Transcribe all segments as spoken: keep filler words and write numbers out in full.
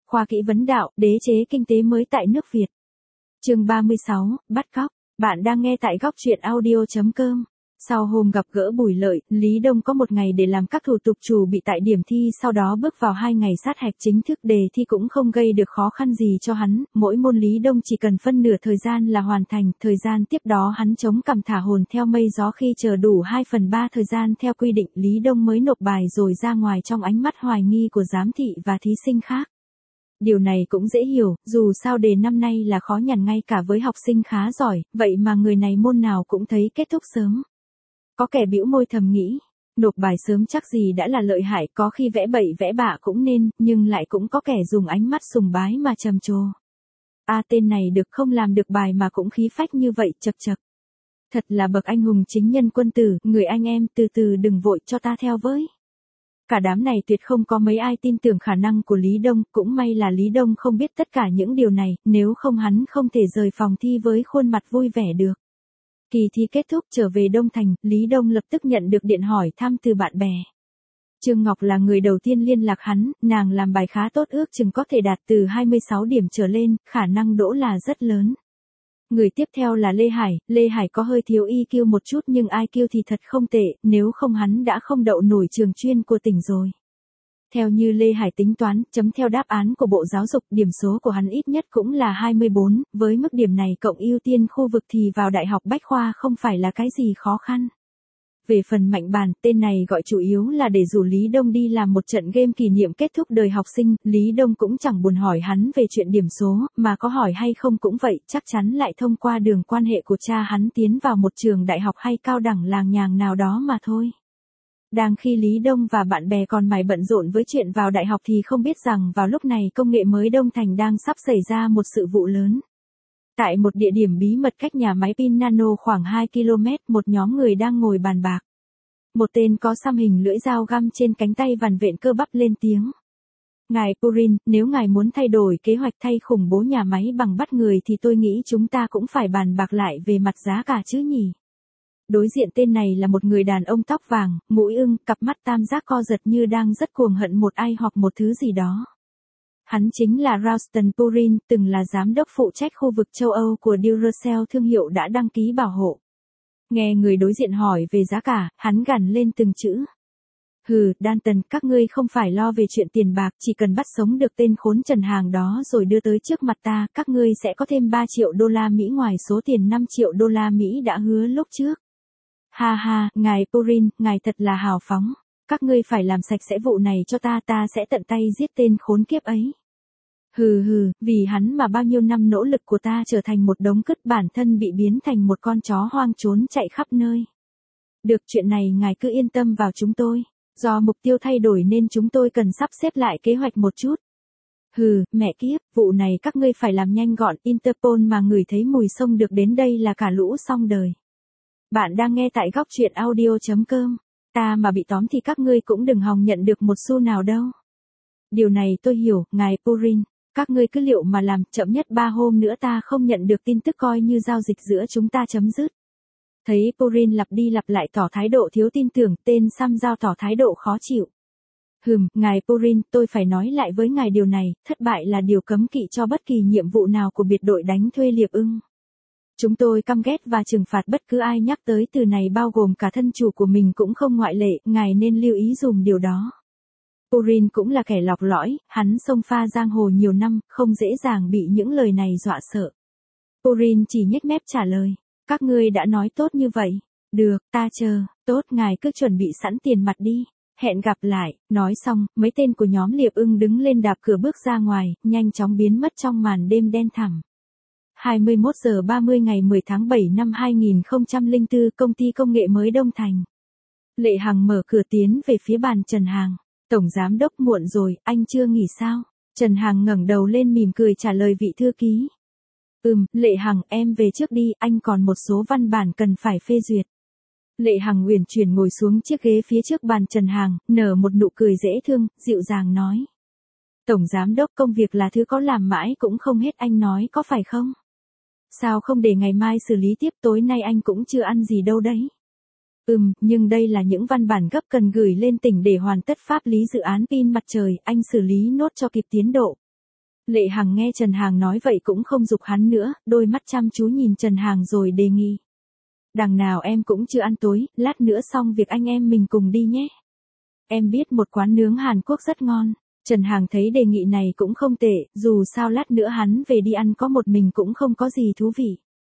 khoa kỹ vấn đạo, đế chế kinh tế mới tại nước Việt. Chương ba mươi sáu, bắt cóc. Bạn đang nghe tại góc truyện audio chấm com. Sau hôm gặp gỡ Bùi Lợi, Lý Đông có một ngày để làm các thủ tục chuẩn bị tại điểm thi, sau đó bước vào hai ngày sát hạch chính thức. Đề thi cũng không gây được khó khăn gì cho hắn, mỗi môn Lý Đông chỉ cần phân nửa thời gian là hoàn thành, thời gian tiếp đó hắn chống cằm thả hồn theo mây gió. Khi chờ đủ hai phần ba thời gian theo quy định, Lý Đông mới nộp bài rồi ra ngoài trong ánh mắt hoài nghi của giám thị và thí sinh khác. Điều này cũng dễ hiểu, dù sao đề năm nay là khó nhằn ngay cả với học sinh khá giỏi, vậy mà người này môn nào cũng thấy kết thúc sớm. Có kẻ bĩu môi thầm nghĩ, nộp bài sớm chắc gì đã là lợi hại, có khi vẽ bậy vẽ bạ cũng nên, nhưng lại cũng có kẻ dùng ánh mắt sùng bái mà trầm trồ. A tên này được không làm được bài mà cũng khí phách như vậy, chật chật. Thật là bậc anh hùng chính nhân quân tử, người anh em từ từ đừng vội cho ta theo với. Cả đám này tuyệt không có mấy ai tin tưởng khả năng của Lý Đông, cũng may là Lý Đông không biết tất cả những điều này, nếu không hắn không thể rời phòng thi với khuôn mặt vui vẻ được. Kỳ thi kết thúc trở về Đông Thành, Lý Đông lập tức nhận được điện hỏi thăm từ bạn bè. Trương Ngọc là người đầu tiên liên lạc hắn, nàng làm bài khá tốt, ước chừng có thể đạt từ hai mươi sáu điểm trở lên, khả năng đỗ là rất lớn. Người tiếp theo là Lê Hải, Lê Hải có hơi thiếu i kiu một chút nhưng i kiu thì thật không tệ, nếu không hắn đã không đậu nổi trường chuyên của tỉnh rồi. Theo như Lê Hải tính toán, chấm theo đáp án của Bộ Giáo dục, điểm số của hắn ít nhất cũng là hai mươi bốn, với mức điểm này cộng ưu tiên khu vực thì vào Đại học Bách khoa không phải là cái gì khó khăn. Về phần Mạnh Bàn, tên này gọi chủ yếu là để rủ Lý Đông đi làm một trận game kỷ niệm kết thúc đời học sinh, Lý Đông cũng chẳng buồn hỏi hắn về chuyện điểm số, mà có hỏi hay không cũng vậy, chắc chắn lại thông qua đường quan hệ của cha hắn tiến vào một trường đại học hay cao đẳng làng nhàng nào đó mà thôi. Đang khi Lý Đông và bạn bè còn mải bận rộn với chuyện vào đại học thì không biết rằng vào lúc này công nghệ mới Đông Thành đang sắp xảy ra một sự vụ lớn. Tại một địa điểm bí mật cách nhà máy pin nano khoảng hai ki lô mét, một nhóm người đang ngồi bàn bạc. Một tên có xăm hình lưỡi dao găm trên cánh tay vằn vện cơ bắp lên tiếng. Ngài Purin, nếu ngài muốn thay đổi kế hoạch thay khủng bố nhà máy bằng bắt người thì tôi nghĩ chúng ta cũng phải bàn bạc lại về mặt giá cả chứ nhỉ. Đối diện tên này là một người đàn ông tóc vàng, mũi ưng, cặp mắt tam giác co giật như đang rất cuồng hận một ai hoặc một thứ gì đó. Hắn chính là Ralston Purin, từng là giám đốc phụ trách khu vực châu Âu của Duracell, thương hiệu đã đăng ký bảo hộ. Nghe người đối diện hỏi về giá cả, hắn gằn lên từng chữ. Hừ, Danton, các ngươi không phải lo về chuyện tiền bạc, chỉ cần bắt sống được tên khốn Trần Hàng đó rồi đưa tới trước mặt ta, các ngươi sẽ có thêm ba triệu đô la Mỹ ngoài số tiền năm triệu đô la Mỹ đã hứa lúc trước. Ha ha, ngài Purin, ngài thật là hào phóng. Các ngươi phải làm sạch sẽ vụ này cho ta, ta sẽ tận tay giết tên khốn kiếp ấy. Hừ hừ, vì hắn mà bao nhiêu năm nỗ lực của ta trở thành một đống cứt, bản thân bị biến thành một con chó hoang trốn chạy khắp nơi. Được, chuyện này ngài cứ yên tâm vào chúng tôi. Do mục tiêu thay đổi nên chúng tôi cần sắp xếp lại kế hoạch một chút. Hừ, mẹ kiếp, vụ này các ngươi phải làm nhanh gọn, Interpol mà ngửi thấy mùi xông được đến đây là cả lũ xong đời. Bạn đang nghe tại góc truyện audio chấm com. Ta mà bị tóm thì các ngươi cũng đừng hòng nhận được một xu nào đâu. Điều này tôi hiểu, ngài Purin. Các ngươi cứ liệu mà làm, chậm nhất ba hôm nữa ta không nhận được tin tức coi như giao dịch giữa chúng ta chấm dứt. Thấy Purin lặp đi lặp lại tỏ thái độ thiếu tin tưởng, tên xăm dao tỏ thái độ khó chịu. Hừm, ngài Purin, tôi phải nói lại với ngài điều này, thất bại là điều cấm kỵ cho bất kỳ nhiệm vụ nào của biệt đội đánh thuê Liệp Ưng. Chúng tôi căm ghét và trừng phạt bất cứ ai nhắc tới từ này, bao gồm cả thân chủ của mình cũng không ngoại lệ, ngài nên lưu ý dùm điều đó. Purin cũng là kẻ lọc lõi, hắn xông pha giang hồ nhiều năm, không dễ dàng bị những lời này dọa sợ. Purin chỉ nhếch mép trả lời, các ngươi đã nói tốt như vậy. Được, ta chờ, tốt, ngài cứ chuẩn bị sẵn tiền mặt đi. Hẹn gặp lại. Nói xong, mấy tên của nhóm Liệp Ưng đứng lên đạp cửa bước ra ngoài, nhanh chóng biến mất trong màn đêm đen thẳm. hai mươi mốt giờ ba mươi ngày mười tháng bảy năm hai nghìn không trăm lẻ bốn, công ty công nghệ mới Đông Thành. Lệ Hằng mở cửa tiến về phía bàn Trần Hàng. Tổng giám đốc, muộn rồi, anh chưa nghỉ sao? Trần Hàng ngẩng đầu lên mỉm cười trả lời vị thư ký. Ừm, Lệ Hằng, em về trước đi, anh còn một số văn bản cần phải phê duyệt. Lệ Hằng uyển chuyển ngồi xuống chiếc ghế phía trước bàn Trần Hàng, nở một nụ cười dễ thương, dịu dàng nói. Tổng giám đốc, công việc là thứ có làm mãi cũng không hết, anh nói có phải không? Sao không để ngày mai xử lý tiếp, tối nay anh cũng chưa ăn gì đâu đấy. Ừm, nhưng đây là những văn bản gấp cần gửi lên tỉnh để hoàn tất pháp lý dự án pin mặt trời, anh xử lý nốt cho kịp tiến độ. Lệ Hằng nghe Trần Hàng nói vậy cũng không giục hắn nữa, đôi mắt chăm chú nhìn Trần Hàng rồi đề nghị. Đằng nào em cũng chưa ăn tối, lát nữa xong việc anh em mình cùng đi nhé. Em biết một quán nướng Hàn Quốc rất ngon. Trần Hàng thấy đề nghị này cũng không tệ, dù sao lát nữa hắn về đi ăn có một mình cũng không có gì thú vị.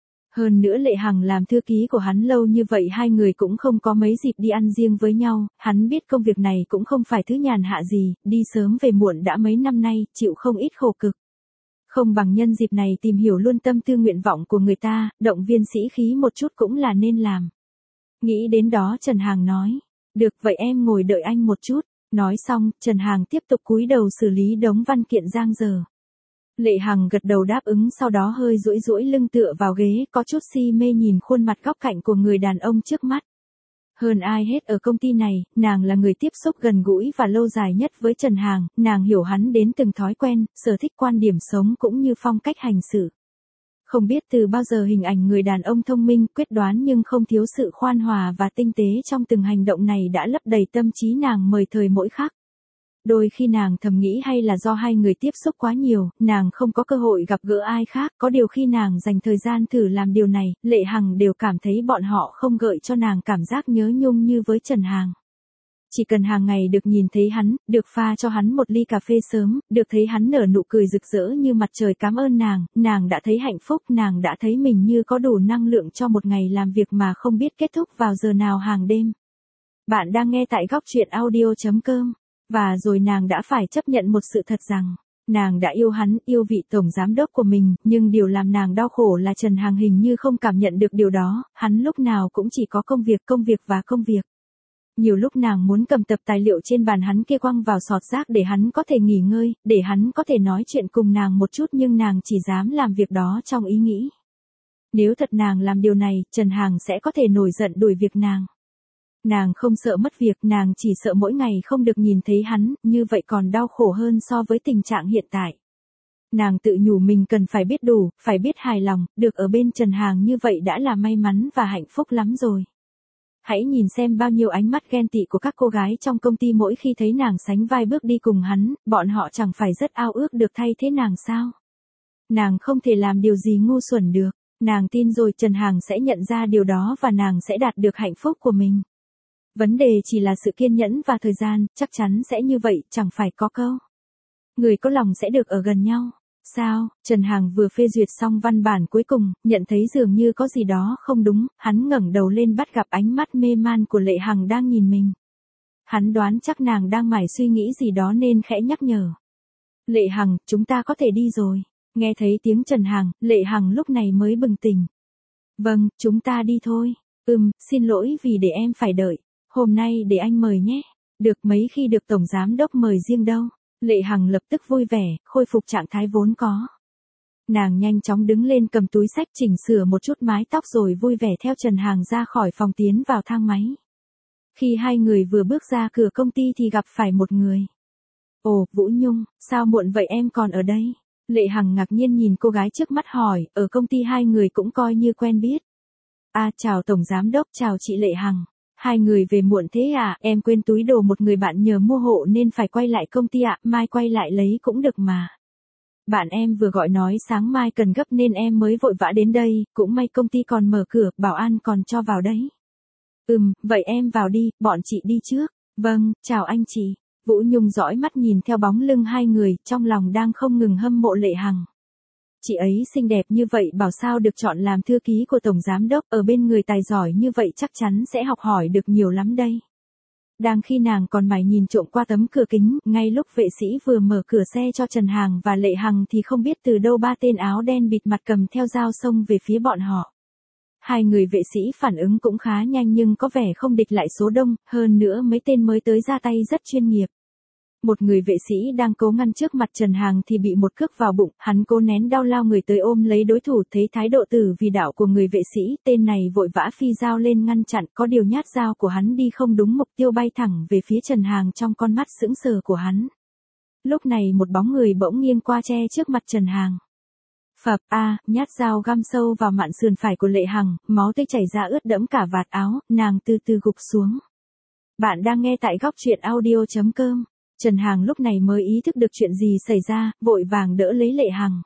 Hơn nữa Lệ Hằng làm thư ký của hắn lâu như vậy hai người cũng không có mấy dịp đi ăn riêng với nhau, hắn biết công việc này cũng không phải thứ nhàn hạ gì, đi sớm về muộn đã mấy năm nay, chịu không ít khổ cực. Không bằng nhân dịp này tìm hiểu luôn tâm tư nguyện vọng của người ta, động viên sĩ khí một chút cũng là nên làm. Nghĩ đến đó Trần Hàng nói, được vậy em ngồi đợi anh một chút. Nói xong, Trần Hàng tiếp tục cúi đầu xử lý đống văn kiện giang dở. Lệ Hằng gật đầu đáp ứng sau đó hơi duỗi duỗi lưng tựa vào ghế, có chút si mê nhìn khuôn mặt góc cạnh của người đàn ông trước mắt. Hơn ai hết ở công ty này, nàng là người tiếp xúc gần gũi và lâu dài nhất với Trần Hàng, nàng hiểu hắn đến từng thói quen, sở thích quan điểm sống cũng như phong cách hành xử. Không biết từ bao giờ hình ảnh người đàn ông thông minh, quyết đoán nhưng không thiếu sự khoan hòa và tinh tế trong từng hành động này đã lấp đầy tâm trí nàng mời thời mỗi khắc. Đôi khi nàng thầm nghĩ hay là do hai người tiếp xúc quá nhiều, nàng không có cơ hội gặp gỡ ai khác, có điều khi nàng dành thời gian thử làm điều này, Lệ Hằng đều cảm thấy bọn họ không gợi cho nàng cảm giác nhớ nhung như với Trần Hàng. Chỉ cần hàng ngày được nhìn thấy hắn, được pha cho hắn một ly cà phê sớm, được thấy hắn nở nụ cười rực rỡ như mặt trời cảm ơn nàng, nàng đã thấy hạnh phúc, nàng đã thấy mình như có đủ năng lượng cho một ngày làm việc mà không biết kết thúc vào giờ nào hàng đêm. Bạn đang nghe tại góc truyện audio chấm com. Và rồi nàng đã phải chấp nhận một sự thật rằng, nàng đã yêu hắn, yêu vị tổng giám đốc của mình, nhưng điều làm nàng đau khổ là Trần Hàng hình như không cảm nhận được điều đó, hắn lúc nào cũng chỉ có công việc, công việc và công việc. Nhiều lúc nàng muốn cầm tập tài liệu trên bàn hắn kia quăng vào sọt rác để hắn có thể nghỉ ngơi, để hắn có thể nói chuyện cùng nàng một chút nhưng nàng chỉ dám làm việc đó trong ý nghĩ. Nếu thật nàng làm điều này, Trần Hàng sẽ có thể nổi giận đuổi việc nàng. Nàng không sợ mất việc, nàng chỉ sợ mỗi ngày không được nhìn thấy hắn, như vậy còn đau khổ hơn so với tình trạng hiện tại. Nàng tự nhủ mình cần phải biết đủ, phải biết hài lòng, được ở bên Trần Hàng như vậy đã là may mắn và hạnh phúc lắm rồi. Hãy nhìn xem bao nhiêu ánh mắt ghen tị của các cô gái trong công ty mỗi khi thấy nàng sánh vai bước đi cùng hắn, bọn họ chẳng phải rất ao ước được thay thế nàng sao? Nàng không thể làm điều gì ngu xuẩn được, nàng tin rồi Trần Hàng sẽ nhận ra điều đó và nàng sẽ đạt được hạnh phúc của mình. Vấn đề chỉ là sự kiên nhẫn và thời gian, chắc chắn sẽ như vậy, chẳng phải có câu. Người có lòng sẽ được ở gần nhau. Sao, Trần Hàng vừa phê duyệt xong văn bản cuối cùng, nhận thấy dường như có gì đó không đúng, hắn ngẩng đầu lên bắt gặp ánh mắt mê man của Lệ Hằng đang nhìn mình. Hắn đoán chắc nàng đang mải suy nghĩ gì đó nên khẽ nhắc nhở. Lệ Hằng, chúng ta có thể đi rồi. Nghe thấy tiếng Trần Hàng, Lệ Hằng lúc này mới bừng tỉnh. Vâng, chúng ta đi thôi. Ừm, xin lỗi vì để em phải đợi. Hôm nay để anh mời nhé. Được mấy khi được Tổng Giám Đốc mời riêng đâu. Lệ Hằng lập tức vui vẻ, khôi phục trạng thái vốn có. Nàng nhanh chóng đứng lên cầm túi xách chỉnh sửa một chút mái tóc rồi vui vẻ theo Trần Hàng ra khỏi phòng tiến vào thang máy. Khi hai người vừa bước ra cửa công ty thì gặp phải một người. Ồ, Vũ Nhung, sao muộn vậy em còn ở đây? Lệ Hằng ngạc nhiên nhìn cô gái trước mắt hỏi, ở công ty hai người cũng coi như quen biết. À, chào Tổng Giám Đốc, chào chị Lệ Hằng. Hai người về muộn thế à, em quên túi đồ một người bạn nhờ mua hộ nên phải quay lại công ty ạ, mai quay lại lấy cũng được mà. Bạn em vừa gọi nói sáng mai cần gấp nên em mới vội vã đến đây, cũng may công ty còn mở cửa, bảo an còn cho vào đấy. Ừm, vậy em vào đi, bọn chị đi trước. Vâng, chào anh chị. Vũ Nhung dõi mắt nhìn theo bóng lưng hai người, trong lòng đang không ngừng hâm mộ Lệ Hằng. Chị ấy xinh đẹp như vậy bảo sao được chọn làm thư ký của Tổng Giám Đốc, ở bên người tài giỏi như vậy chắc chắn sẽ học hỏi được nhiều lắm đây. Đang khi nàng còn mải nhìn trộm qua tấm cửa kính, ngay lúc vệ sĩ vừa mở cửa xe cho Trần Hàng và Lệ Hằng thì không biết từ đâu ba tên áo đen bịt mặt cầm theo dao xông về phía bọn họ. Hai người vệ sĩ phản ứng cũng khá nhanh nhưng có vẻ không địch lại số đông, hơn nữa mấy tên mới tới ra tay rất chuyên nghiệp. Một người vệ sĩ đang cố ngăn trước mặt Trần Hàng thì bị một cước vào bụng, hắn cố nén đau lao người tới ôm lấy đối thủ, thấy thái độ tử vì đạo của người vệ sĩ, tên này vội vã phi dao lên ngăn chặn, có điều nhát dao của hắn đi không đúng mục tiêu bay thẳng về phía Trần Hàng trong con mắt sững sờ của hắn. Lúc này một bóng người bỗng nghiêng qua che trước mặt Trần Hàng. Phập a, nhát dao găm sâu vào mạn sườn phải của Lệ Hằng, máu tươi chảy ra ướt đẫm cả vạt áo, nàng từ từ gục xuống. Bạn đang nghe tại góc truyện audio chấm com. Trần Hàng lúc này mới ý thức được chuyện gì xảy ra, vội vàng đỡ lấy Lệ Hằng.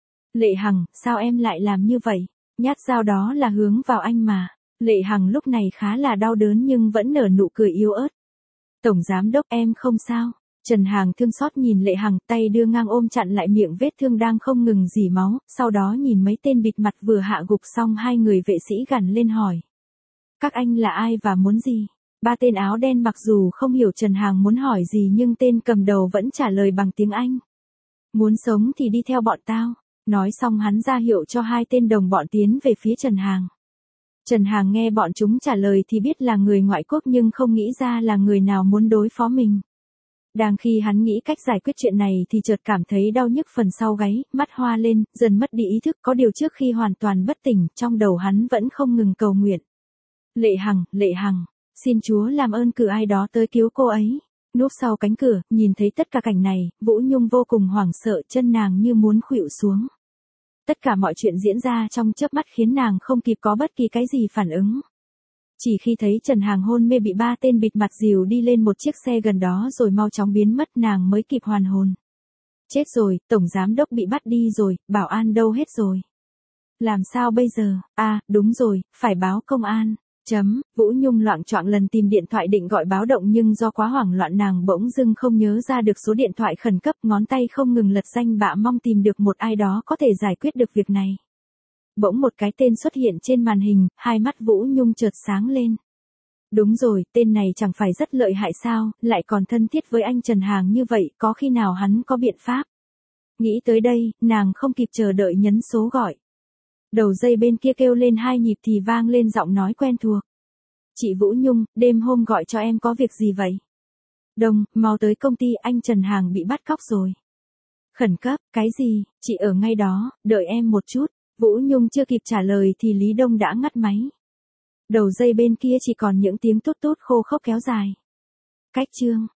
Lệ Hằng, sao em lại làm như vậy? Nhát dao đó là hướng vào anh mà. Lệ Hằng lúc này khá là đau đớn nhưng vẫn nở nụ cười yếu ớt. Tổng giám đốc, em không sao. Trần Hàng thương xót nhìn Lệ Hằng, tay đưa ngang ôm chặn lại miệng vết thương đang không ngừng rỉ máu, sau đó nhìn mấy tên bịt mặt vừa hạ gục xong hai người vệ sĩ gằn lên hỏi. Các anh là ai và muốn gì? Ba tên áo đen mặc dù không hiểu Trần Hàng muốn hỏi gì nhưng tên cầm đầu vẫn trả lời bằng tiếng Anh. Muốn sống thì đi theo bọn tao. Nói xong hắn ra hiệu cho hai tên đồng bọn tiến về phía Trần Hàng. Trần Hàng nghe bọn chúng trả lời thì biết là người ngoại quốc nhưng không nghĩ ra là người nào muốn đối phó mình. Đang khi hắn nghĩ cách giải quyết chuyện này thì chợt cảm thấy đau nhức phần sau gáy, mắt hoa lên, dần mất đi ý thức, có điều trước khi hoàn toàn bất tỉnh, trong đầu hắn vẫn không ngừng cầu nguyện. Lệ Hằng, Lệ Hằng, xin Chúa làm ơn cử ai đó tới cứu cô ấy. Núp sau cánh cửa, nhìn thấy tất cả cảnh này, Vũ Nhung vô cùng hoảng sợ, chân nàng như muốn khuỵu xuống. Tất cả mọi chuyện diễn ra trong chớp mắt khiến nàng không kịp có bất kỳ cái gì phản ứng. Chỉ khi thấy Trần Hàng hôn mê bị ba tên bịt mặt dìu đi lên một chiếc xe gần đó rồi mau chóng biến mất nàng mới kịp hoàn hồn. Chết rồi, tổng giám đốc bị bắt đi rồi, bảo an đâu hết rồi. Làm sao bây giờ? À, đúng rồi, phải báo công an. Chấm, Vũ Nhung loạng choạng lần tìm điện thoại định gọi báo động nhưng do quá hoảng loạn nàng bỗng dưng không nhớ ra được số điện thoại khẩn cấp, ngón tay không ngừng lật danh bạ mong tìm được một ai đó có thể giải quyết được việc này. Bỗng một cái tên xuất hiện trên màn hình, hai mắt Vũ Nhung chợt sáng lên. Đúng rồi, tên này chẳng phải rất lợi hại sao, lại còn thân thiết với anh Trần Hàng như vậy, có khi nào hắn có biện pháp. Nghĩ tới đây, nàng không kịp chờ đợi nhấn số gọi. Đầu dây bên kia kêu lên hai nhịp thì vang lên giọng nói quen thuộc. Chị Vũ Nhung, đêm hôm gọi cho em có việc gì vậy? Đồng, mau tới công ty, anh Trần Hàng bị bắt cóc rồi. Khẩn cấp, cái gì, chị ở ngay đó, đợi em một chút. Vũ Nhung chưa kịp trả lời thì Lý Đông đã ngắt máy. Đầu dây bên kia chỉ còn những tiếng tút tút khô khốc kéo dài. Cách chương